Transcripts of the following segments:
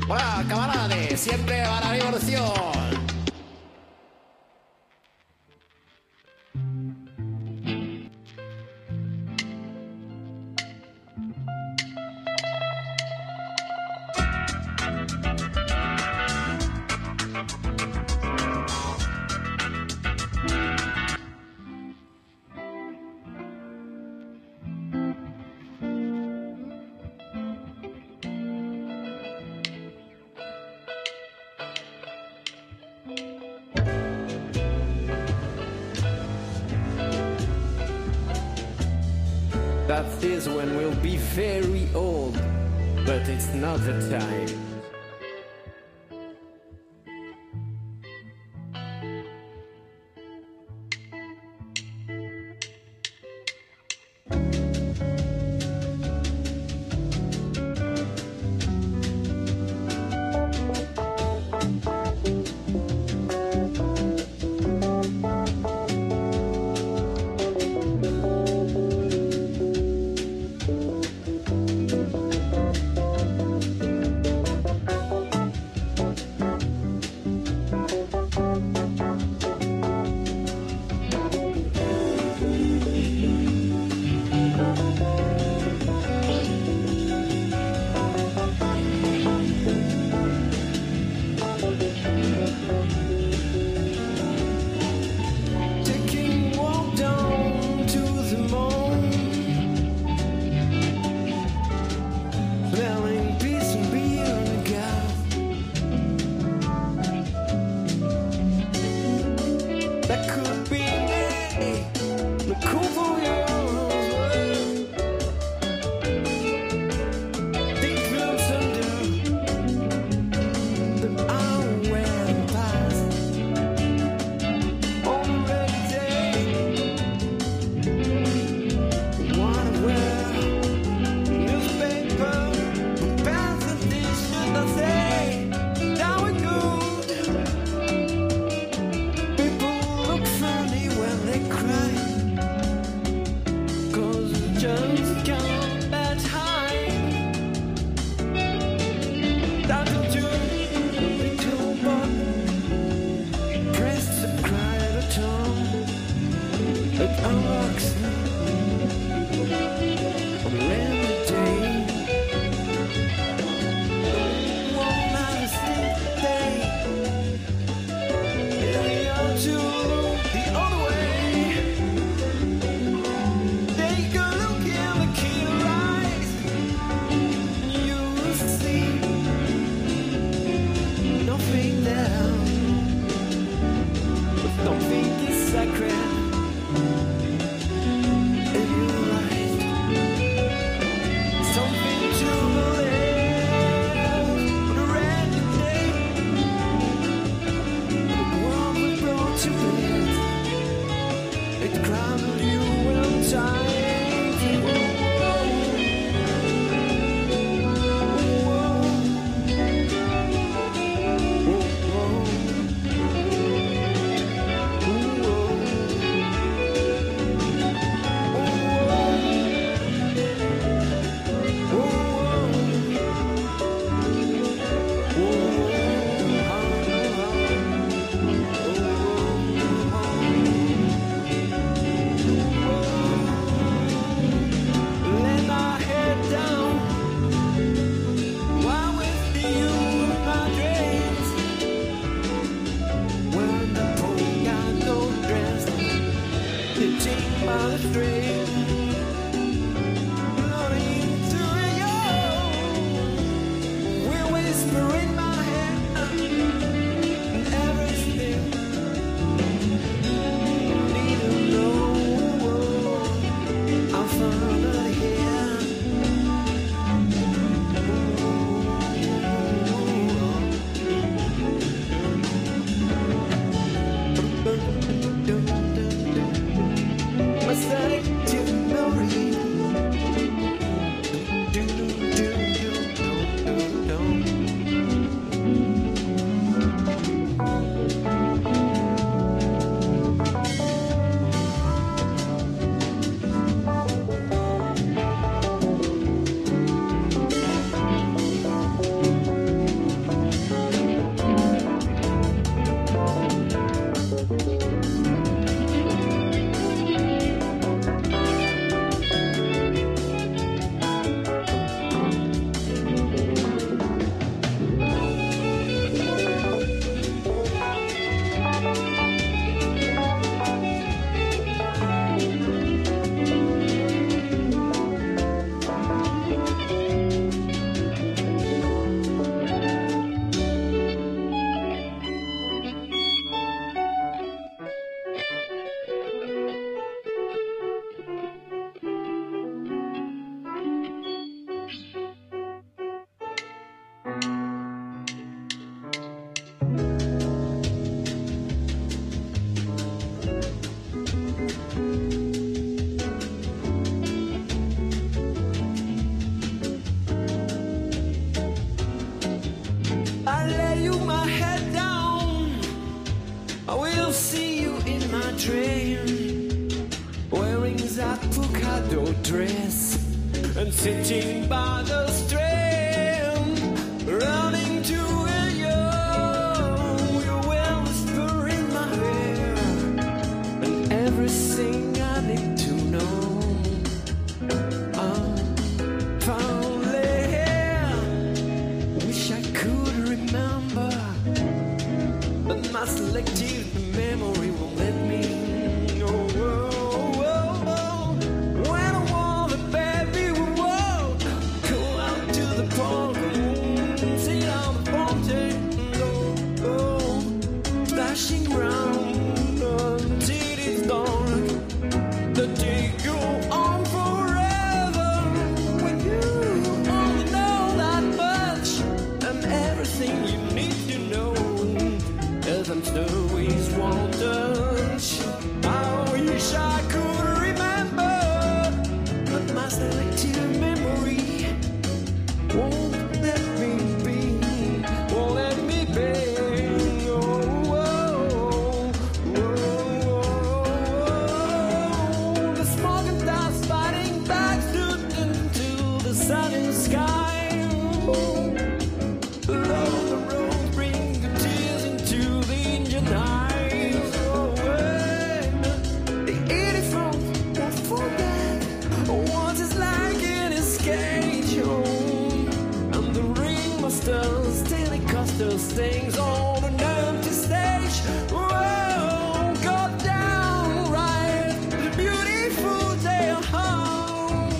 Hola, camarades, siempre va la revolución. That is when we'll be very old, but it's not the time. that polka dot dress and sitting by the strand, running to you, your well whisper in my ear, and everything I need to know. Finally here, wish I could remember, but my selective memory won't let me. I'm always wondered. I wish I could remember, but my selective memory won't let me be, won't let me be. Oh, oh, oh. The smoke and dust fighting back into the sunny sky. Along the road, bring the tears into the eyes. Oh, the 84 won't forget what it's like in his cage. Oh, and the ringmasters, daily costers, things on an empty stage. Oh, go down right, the beautiful day of home.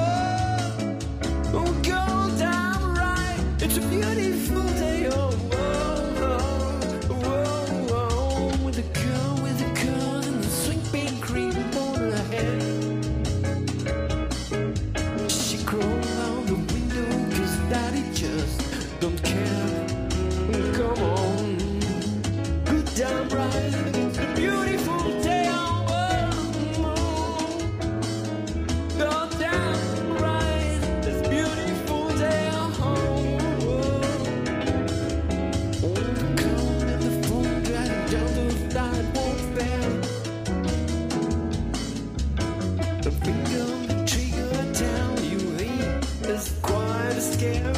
Oh, go down right, it's a beautiful day of home. Don't care, come on, good damn right, it's a beautiful day on go down right, it's a beautiful day on oh, the cold and the phone dragging down the sidewalk bed, the finger on the trigger down, you ain't as quite as scared.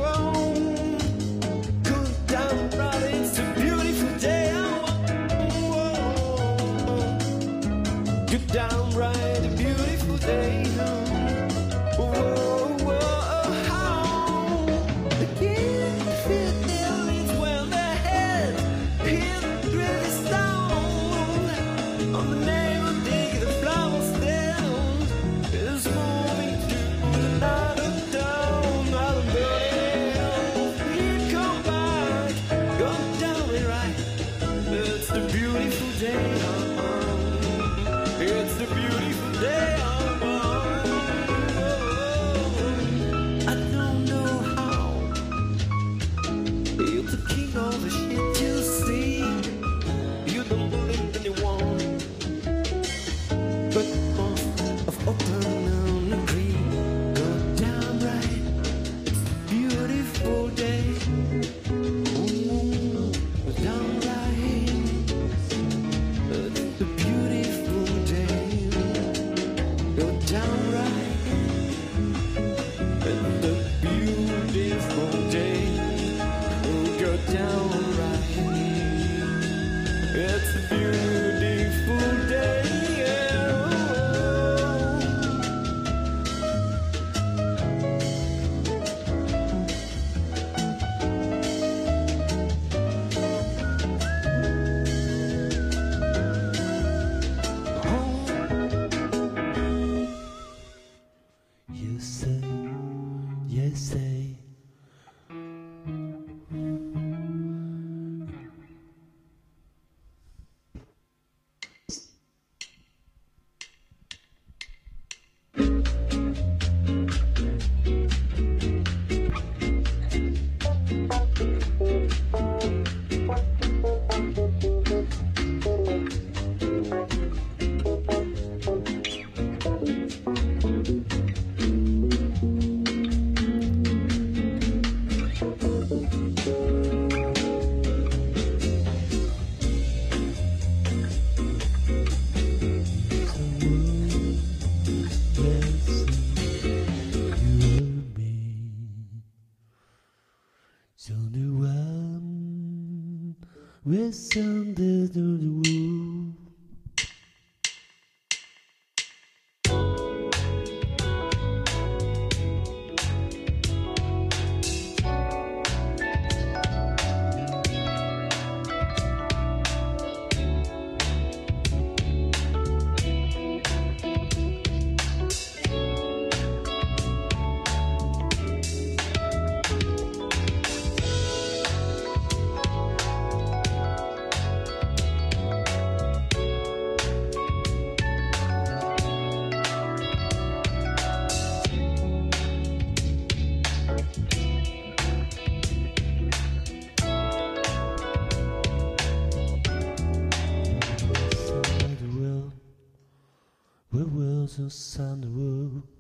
Down right, a beautiful day. Whoa, whoa, the feeling is when the head hit really stone. On the name of dig the flowers down is moving through the night of dawn. Out of bed, here come back, go down right. It's the beautiful day. It's the beautiful day of I don't know how. You're the king of the shit you see. You don't believe anyone, but most of open and agree. Go down right, it's a beautiful day. Ooh, go down right, it's the beautiful day. Go down right, it's the beautiful day. Go down right, it's a beautiful day. You say listen to the woo. We will sound the world.